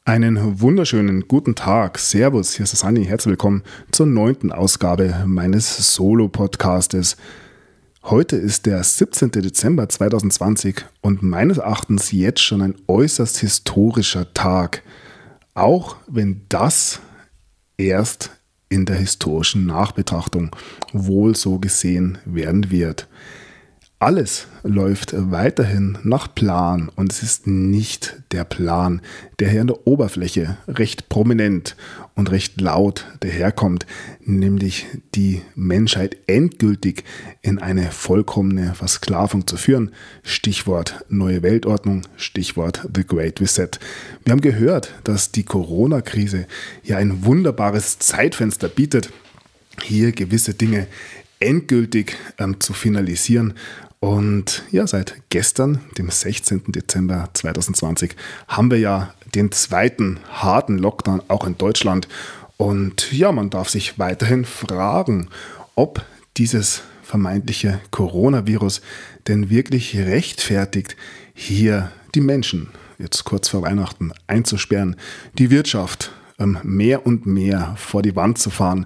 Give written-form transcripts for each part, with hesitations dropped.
Einen wunderschönen guten Tag. Servus, hier ist der Sani. Herzlich willkommen zur 9. Ausgabe meines Solo-Podcastes. Heute ist der 17. Dezember 2020 und meines Erachtens jetzt schon ein äußerst historischer Tag. Auch wenn das erst in der historischen Nachbetrachtung wohl so gesehen werden wird. Alles läuft weiterhin nach Plan und es ist nicht der Plan, der hier an der Oberfläche recht prominent und recht laut daherkommt, nämlich die Menschheit endgültig in eine vollkommene Versklavung zu führen. Stichwort neue Weltordnung, Stichwort The Great Reset. Wir haben gehört, dass die Corona-Krise ja ein wunderbares Zeitfenster bietet, hier gewisse Dinge endgültig zu finalisieren. Und ja, seit gestern, dem 16. Dezember 2020, haben wir ja den zweiten harten Lockdown auch in Deutschland. Und ja, man darf sich weiterhin fragen, ob dieses vermeintliche Coronavirus denn wirklich rechtfertigt, hier die Menschen jetzt kurz vor Weihnachten einzusperren, die Wirtschaft mehr und mehr vor die Wand zu fahren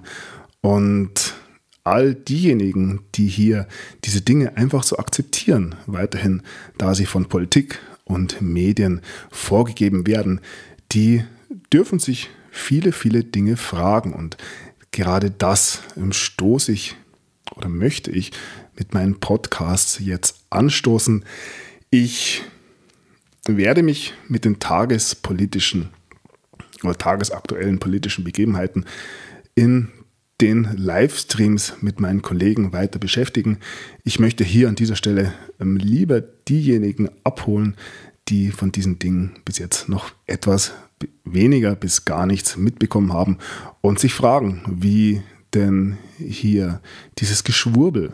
und all diejenigen, die hier diese Dinge einfach so akzeptieren, weiterhin, da sie von Politik und Medien vorgegeben werden, die dürfen sich viele, viele Dinge fragen. Und gerade das stoße ich oder möchte ich mit meinen Podcasts jetzt anstoßen. Ich werde mich mit den tagespolitischen oder tagesaktuellen politischen Begebenheiten in den Livestreams mit meinen Kollegen weiter beschäftigen. Ich möchte hier an dieser Stelle lieber diejenigen abholen, die von diesen Dingen bis jetzt noch etwas weniger bis gar nichts mitbekommen haben und sich fragen, wie denn hier dieses Geschwurbel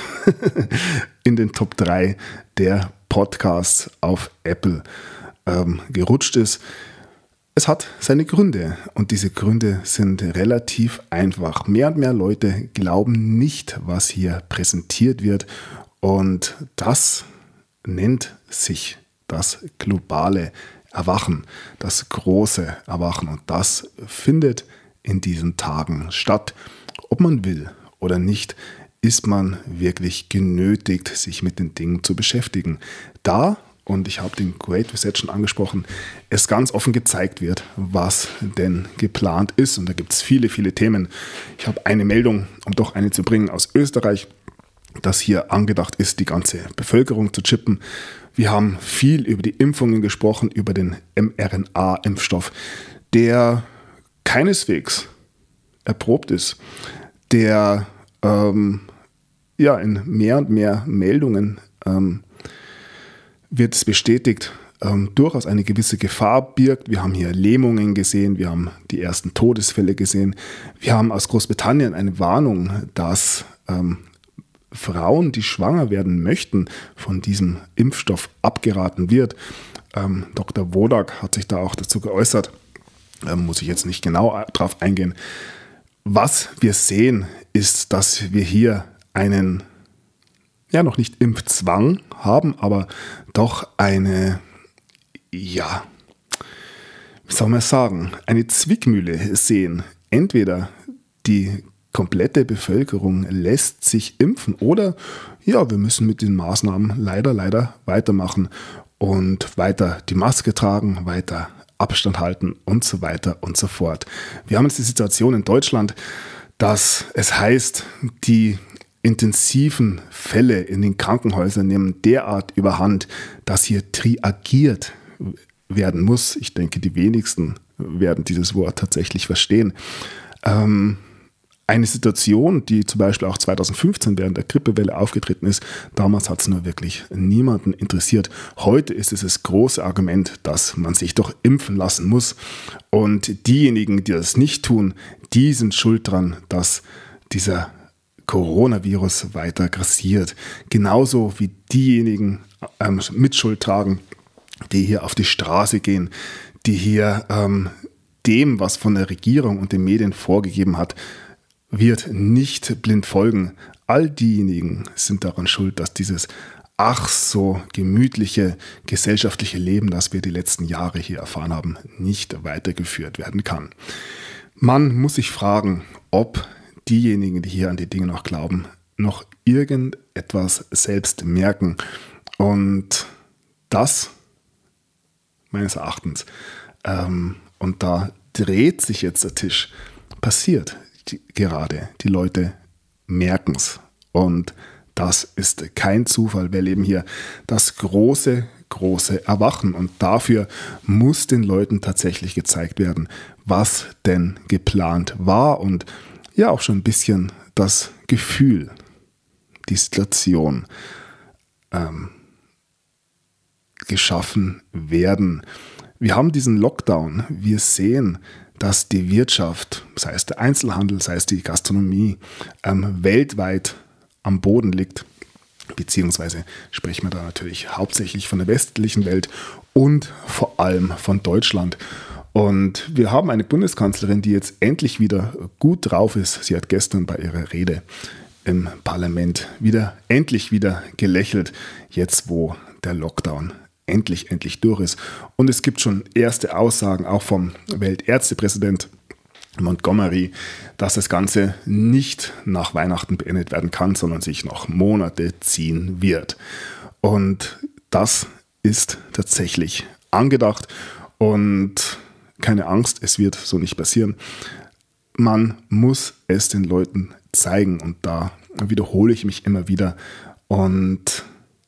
in den Top 3 der Podcasts auf Apple gerutscht ist. Es hat seine Gründe und diese Gründe sind relativ einfach. Mehr und mehr Leute glauben nicht, was hier präsentiert wird und das nennt sich das globale Erwachen, das große Erwachen und das findet in diesen Tagen statt. Ob man will oder nicht, ist man wirklich genötigt, sich mit den Dingen zu beschäftigen. Und ich habe den Great Reset schon angesprochen, es ganz offen gezeigt wird, was denn geplant ist. Und da gibt es viele, viele Themen. Ich habe eine Meldung, um doch eine zu bringen, aus Österreich, dass hier angedacht ist, die ganze Bevölkerung zu chippen. Wir haben viel über die Impfungen gesprochen, über den mRNA-Impfstoff, der keineswegs erprobt ist, der in mehr und mehr Meldungen wird es bestätigt, durchaus eine gewisse Gefahr birgt. Wir haben hier Lähmungen gesehen, wir haben die ersten Todesfälle gesehen. Wir haben aus Großbritannien eine Warnung, dass Frauen, die schwanger werden möchten, von diesem Impfstoff abgeraten wird. Dr. Wodak hat sich da auch dazu geäußert, muss ich jetzt nicht genau drauf eingehen. Was wir sehen, ist, dass wir hier einen noch nicht Impfzwang haben, aber doch eine, wie soll man sagen, eine Zwickmühle sehen. Entweder die komplette Bevölkerung lässt sich impfen oder wir müssen mit den Maßnahmen leider weitermachen und weiter die Maske tragen, weiter Abstand halten und so weiter und so fort. Wir haben jetzt die Situation in Deutschland, dass es heißt, die intensiven Fälle in den Krankenhäusern nehmen derart überhand, dass hier triagiert werden muss. Ich denke, die wenigsten werden dieses Wort tatsächlich verstehen. Eine Situation, die zum Beispiel auch 2015 während der Grippewelle aufgetreten ist, damals hat es nur wirklich niemanden interessiert. Heute ist es das große Argument, dass man sich doch impfen lassen muss. Und diejenigen, die das nicht tun, die sind schuld dran, dass dieser Coronavirus weiter grassiert. Genauso wie diejenigen Mitschuld tragen, die hier auf die Straße gehen, die hier dem, was von der Regierung und den Medien vorgegeben hat, wird nicht blind folgen. All diejenigen sind daran schuld, dass dieses ach so gemütliche gesellschaftliche Leben, das wir die letzten Jahre hier erfahren haben, nicht weitergeführt werden kann. Man muss sich fragen, ob diejenigen, die hier an die Dinge noch glauben, noch irgendetwas selbst merken. Und das, meines Erachtens, und da dreht sich jetzt der Tisch, passiert gerade. Die Leute merken es. Und das ist kein Zufall. Wir erleben hier das große Erwachen. Und dafür muss den Leuten tatsächlich gezeigt werden, was denn geplant war. Und ja, auch schon ein bisschen das Gefühl, die Situation geschaffen werden. Wir haben diesen Lockdown. Wir sehen, dass die Wirtschaft, sei es der Einzelhandel, sei es die Gastronomie, weltweit am Boden liegt. Beziehungsweise sprechen wir da natürlich hauptsächlich von der westlichen Welt und vor allem von Deutschland. Und wir haben eine Bundeskanzlerin, die jetzt endlich wieder gut drauf ist. Sie hat gestern bei ihrer Rede im Parlament endlich wieder gelächelt, jetzt wo der Lockdown endlich durch ist. Und es gibt schon erste Aussagen, auch vom Weltärztepräsident Montgomery, dass das Ganze nicht nach Weihnachten beendet werden kann, sondern sich noch Monate ziehen wird. Und das ist tatsächlich angedacht und keine Angst, es wird so nicht passieren. Man muss es den Leuten zeigen und da wiederhole ich mich immer wieder. Und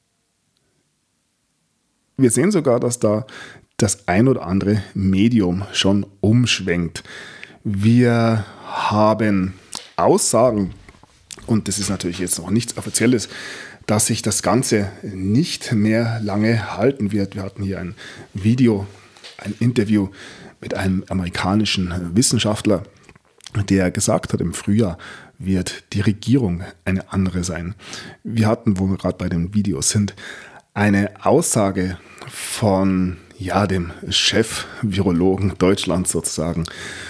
wir sehen sogar, dass da das ein oder andere Medium schon umschwenkt. Wir haben Aussagen, und das ist natürlich jetzt noch nichts Offizielles, dass sich das Ganze nicht mehr lange halten wird. Wir hatten hier ein Interview mit einem amerikanischen Wissenschaftler, der gesagt hat, im Frühjahr wird die Regierung eine andere sein. Wir hatten, wo wir gerade bei den Videos sind, eine Aussage von dem Chef-Virologen Deutschlands sozusagen,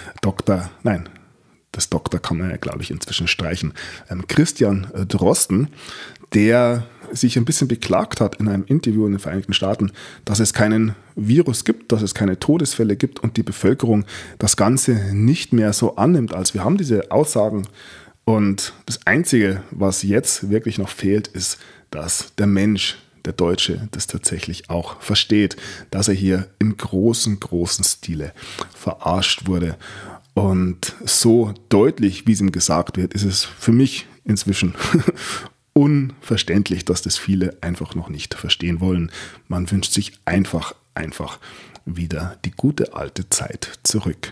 das Doktor kann man ja, glaube ich, inzwischen streichen, Christian Drosten, der sich ein bisschen beklagt hat in einem Interview in den Vereinigten Staaten, dass es keinen Virus gibt, dass es keine Todesfälle gibt und die Bevölkerung das Ganze nicht mehr so annimmt, als wir haben diese Aussagen. Und das Einzige, was jetzt wirklich noch fehlt, ist, dass der Mensch, der Deutsche, das tatsächlich auch versteht, dass er hier im großen Stile verarscht wurde. Und so deutlich, wie es ihm gesagt wird, ist es für mich inzwischen unverständlich, dass das viele einfach noch nicht verstehen wollen. Man wünscht sich einfach wieder die gute alte Zeit zurück.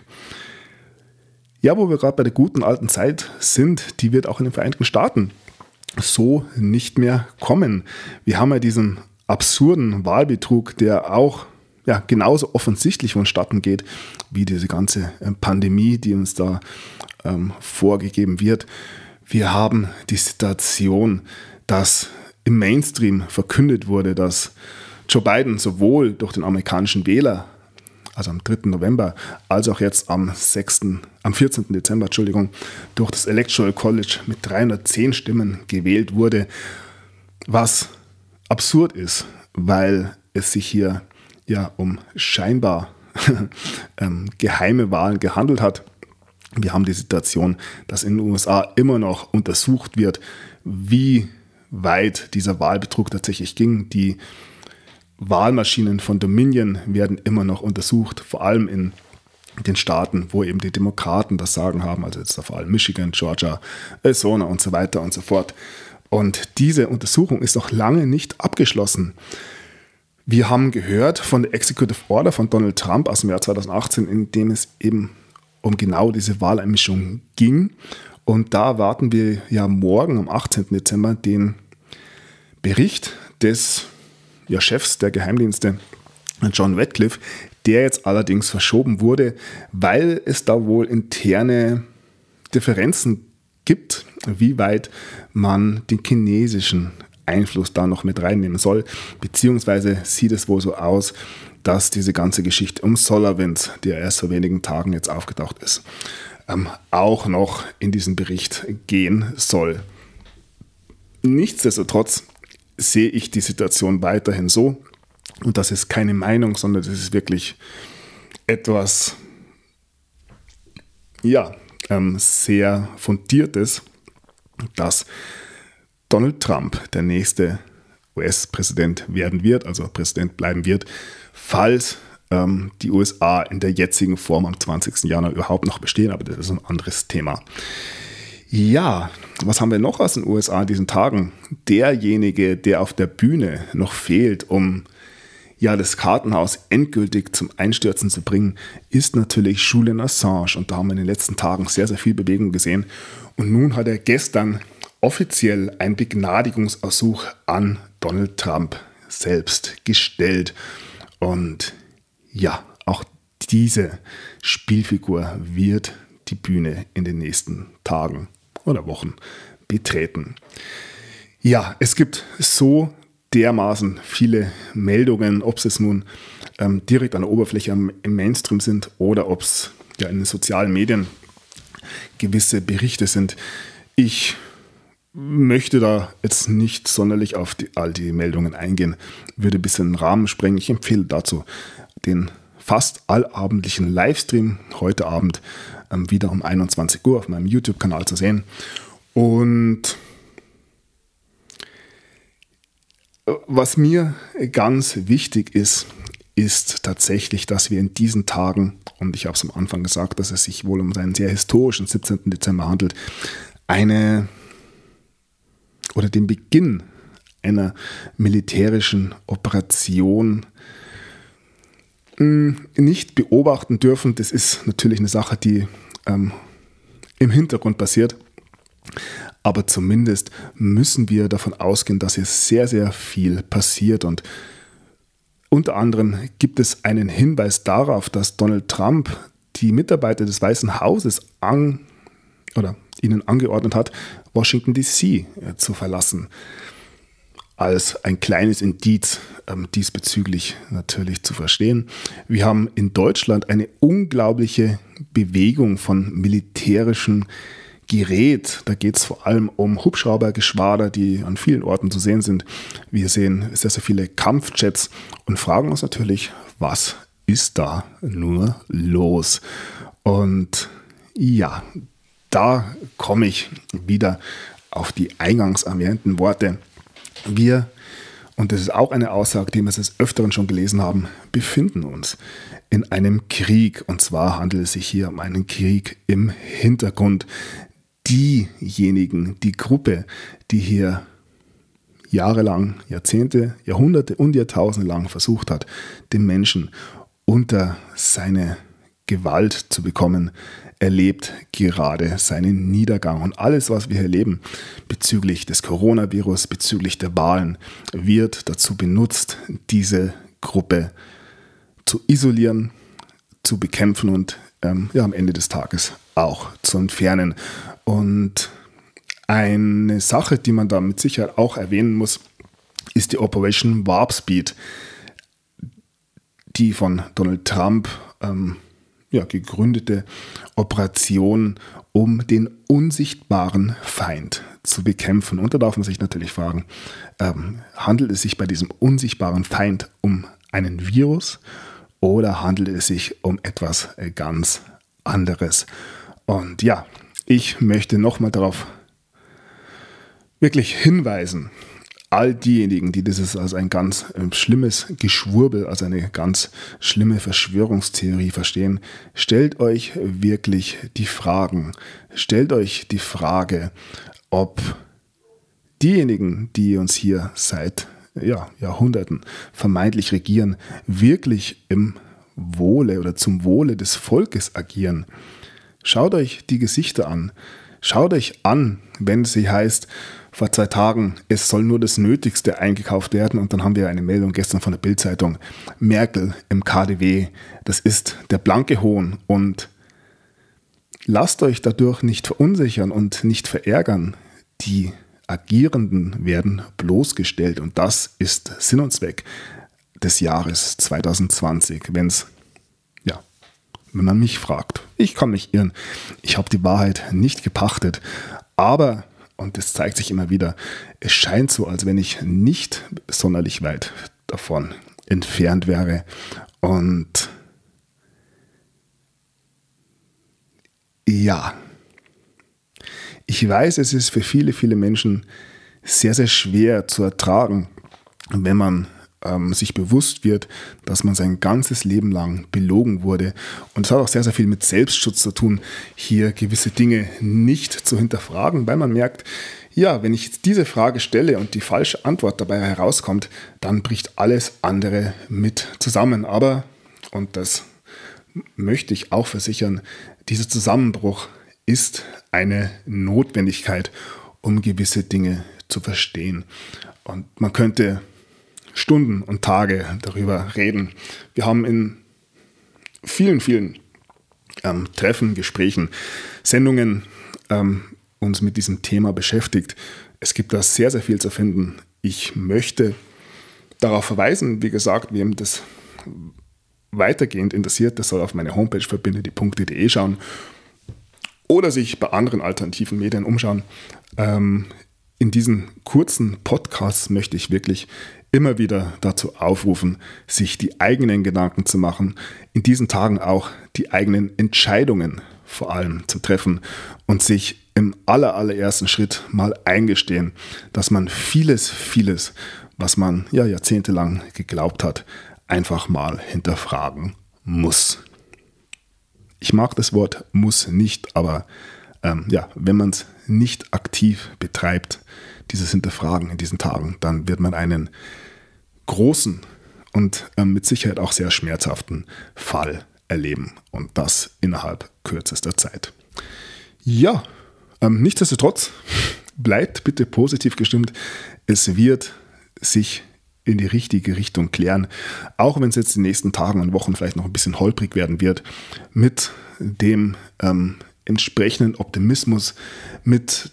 Ja, wo wir gerade bei der guten alten Zeit sind, die wird auch in den Vereinigten Staaten so nicht mehr kommen. Wir haben ja diesen absurden Wahlbetrug, der auch genauso offensichtlich vonstatten geht, wie diese ganze Pandemie, die uns da vorgegeben wird. Wir haben die Situation, dass im Mainstream verkündet wurde, dass Joe Biden sowohl durch den amerikanischen Wähler, also am 3. November, als auch jetzt am 14. Dezember, durch das Electoral College mit 310 Stimmen gewählt wurde, was absurd ist, weil es sich hier um scheinbar geheime Wahlen gehandelt hat. Wir haben die Situation, dass in den USA immer noch untersucht wird, wie weit dieser Wahlbetrug tatsächlich ging. Die Wahlmaschinen von Dominion werden immer noch untersucht, vor allem in den Staaten, wo eben die Demokraten das Sagen haben, also jetzt vor allem Michigan, Georgia, Arizona und so weiter und so fort. Und diese Untersuchung ist noch lange nicht abgeschlossen. Wir haben gehört von der Executive Order von Donald Trump aus dem Jahr 2018, in dem es eben um genau diese Wahleinmischung ging. Und da warten wir ja morgen am 18. Dezember den Bericht des Chefs der Geheimdienste, John Ratcliffe, der jetzt allerdings verschoben wurde, weil es da wohl interne Differenzen gibt, wie weit man den chinesischen Einfluss da noch mit reinnehmen soll, beziehungsweise sieht es wohl so aus, dass diese ganze Geschichte um SolarWinds, die ja erst vor wenigen Tagen jetzt aufgetaucht ist, auch noch in diesen Bericht gehen soll. Nichtsdestotrotz sehe ich die Situation weiterhin so. Und das ist keine Meinung, sondern das ist wirklich etwas, sehr Fundiertes, dass Donald Trump der nächste US-Präsident werden wird, also Präsident bleiben wird, falls die USA in der jetzigen Form am 20. Januar überhaupt noch bestehen, aber das ist ein anderes Thema. Ja, was haben wir noch aus den USA in diesen Tagen? Derjenige, der auf der Bühne noch fehlt, um das Kartenhaus endgültig zum Einstürzen zu bringen, ist natürlich Julian Assange. Und da haben wir in den letzten Tagen sehr, sehr viel Bewegung gesehen. Und nun hat er gestern offiziell einen Begnadigungsersuch an Donald Trump selbst gestellt. Und auch diese Spielfigur wird die Bühne in den nächsten Tagen oder Wochen betreten. Ja, es gibt so dermaßen viele Meldungen, ob es nun direkt an der Oberfläche im Mainstream sind oder ob es in den sozialen Medien gewisse Berichte sind. Ich möchte da jetzt nicht sonderlich auf all die Meldungen eingehen, würde ein bisschen den Rahmen sprengen. Ich empfehle dazu den fast allabendlichen Livestream heute Abend wieder um 21 Uhr auf meinem YouTube-Kanal zu sehen. Und was mir ganz wichtig ist, ist tatsächlich, dass wir in diesen Tagen, und ich habe es am Anfang gesagt, dass es sich wohl um einen sehr historischen 17. Dezember handelt, den Beginn einer militärischen Operation nicht beobachten dürfen. Das ist natürlich eine Sache, die im Hintergrund passiert. Aber zumindest müssen wir davon ausgehen, dass hier sehr, sehr viel passiert. Und unter anderem gibt es einen Hinweis darauf, dass Donald Trump die Mitarbeiter des Weißen Hauses ihnen angeordnet hat, Washington DC zu verlassen. Als ein kleines Indiz diesbezüglich natürlich zu verstehen. Wir haben in Deutschland eine unglaubliche Bewegung von militärischem Gerät. Da geht es vor allem um Hubschraubergeschwader, die an vielen Orten zu sehen sind. Wir sehen sehr, sehr viele Kampfjets und fragen uns natürlich, was ist da nur los? Und da komme ich wieder auf die eingangs erwähnten Worte. Wir, und das ist auch eine Aussage, die wir des Öfteren schon gelesen haben, befinden uns in einem Krieg. Und zwar handelt es sich hier um einen Krieg im Hintergrund. Die Gruppe, die hier jahrelang, Jahrzehnte, Jahrhunderte und Jahrtausende lang versucht hat, den Menschen unter seine Gewalt zu bekommen, erlebt gerade seinen Niedergang. Und alles, was wir hier erleben bezüglich des Coronavirus, bezüglich der Wahlen, wird dazu benutzt, diese Gruppe zu isolieren, zu bekämpfen und am Ende des Tages auch zu entfernen. Und eine Sache, die man da mit Sicherheit auch erwähnen muss, ist die Operation Warp Speed, die von Donald Trump gegründete Operation, um den unsichtbaren Feind zu bekämpfen. Und da darf man sich natürlich fragen, handelt es sich bei diesem unsichtbaren Feind um einen Virus oder handelt es sich um etwas ganz anderes? Und ich möchte nochmal darauf wirklich hinweisen, all diejenigen, die das als ein ganz schlimmes Geschwurbel, als eine ganz schlimme Verschwörungstheorie verstehen, stellt euch wirklich die Fragen. Stellt euch die Frage, ob diejenigen, die uns hier seit Jahrhunderten vermeintlich regieren, wirklich im Wohle oder zum Wohle des Volkes agieren. Schaut euch die Gesichter an. Schaut euch an, wenn sie heißt, vor 2 Tagen, es soll nur das Nötigste eingekauft werden. Und dann haben wir eine Meldung gestern von der Bild-Zeitung. Merkel im KDW, das ist der blanke Hohn. Und lasst euch dadurch nicht verunsichern und nicht verärgern. Die Agierenden werden bloßgestellt. Und das ist Sinn und Zweck des Jahres 2020, wenn man mich fragt. Ich kann mich irren. Ich habe die Wahrheit nicht gepachtet. Aber Und das zeigt sich immer wieder. Es scheint so, als wenn ich nicht sonderlich weit davon entfernt wäre. Und ja, ich weiß, es ist für viele, viele Menschen sehr, sehr schwer zu ertragen, wenn man sich bewusst wird, dass man sein ganzes Leben lang belogen wurde. Und es hat auch sehr, sehr viel mit Selbstschutz zu tun, hier gewisse Dinge nicht zu hinterfragen, weil man merkt, ja, wenn ich jetzt diese Frage stelle und die falsche Antwort dabei herauskommt, dann bricht alles andere mit zusammen. Aber, und das möchte ich auch versichern, dieser Zusammenbruch ist eine Notwendigkeit, um gewisse Dinge zu verstehen. Und man könnte Stunden und Tage darüber reden. Wir haben in vielen, vielen Treffen, Gesprächen, Sendungen uns mit diesem Thema beschäftigt. Es gibt da sehr, sehr viel zu finden. Ich möchte darauf verweisen, wie gesagt, wem das weitergehend interessiert, das soll auf meine Homepage verbinde-die-punkte.de schauen oder sich bei anderen alternativen Medien umschauen. In diesen kurzen Podcasts möchte ich wirklich immer wieder dazu aufrufen, sich die eigenen Gedanken zu machen, in diesen Tagen auch die eigenen Entscheidungen vor allem zu treffen und sich im allerersten Schritt mal eingestehen, dass man vieles, was man ja jahrzehntelang geglaubt hat, einfach mal hinterfragen muss. Ich mag das Wort muss nicht, aber wenn man es nicht aktiv betreibt, dieses Hinterfragen in diesen Tagen, dann wird man einen großen und mit Sicherheit auch sehr schmerzhaften Fall erleben. Und das innerhalb kürzester Zeit. Ja, nichtsdestotrotz, bleibt bitte positiv gestimmt. Es wird sich in die richtige Richtung klären, auch wenn es jetzt in den nächsten Tagen und Wochen vielleicht noch ein bisschen holprig werden wird, mit dem entsprechenden Optimismus, mit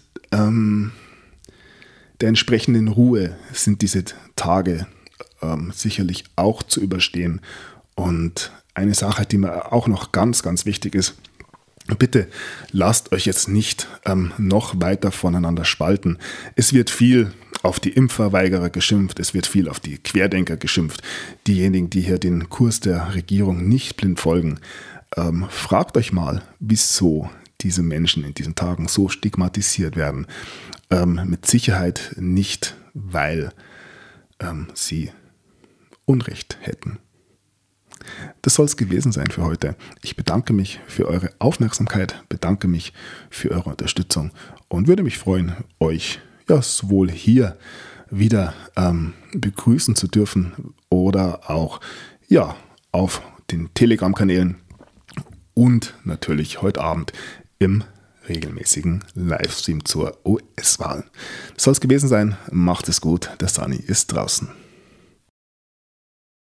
der entsprechenden Ruhe sind diese Tage sicherlich auch zu überstehen. Und eine Sache, die mir auch noch ganz, ganz wichtig ist: Bitte lasst euch jetzt nicht noch weiter voneinander spalten. Es wird viel auf die Impfverweigerer geschimpft, es wird viel auf die Querdenker geschimpft. Diejenigen, die hier den Kurs der Regierung nicht blind folgen, fragt euch mal, wieso diese Menschen in diesen Tagen so stigmatisiert werden. Mit Sicherheit nicht, weil sie Unrecht hätten. Das soll es gewesen sein für heute. Ich bedanke mich für eure Aufmerksamkeit, bedanke mich für eure Unterstützung und würde mich freuen, euch sowohl hier wieder begrüßen zu dürfen oder auch auf den Telegram-Kanälen und natürlich heute Abend im regelmäßigen Livestream zur US-Wahl. Das soll es gewesen sein. Macht es gut. Der Sunny ist draußen.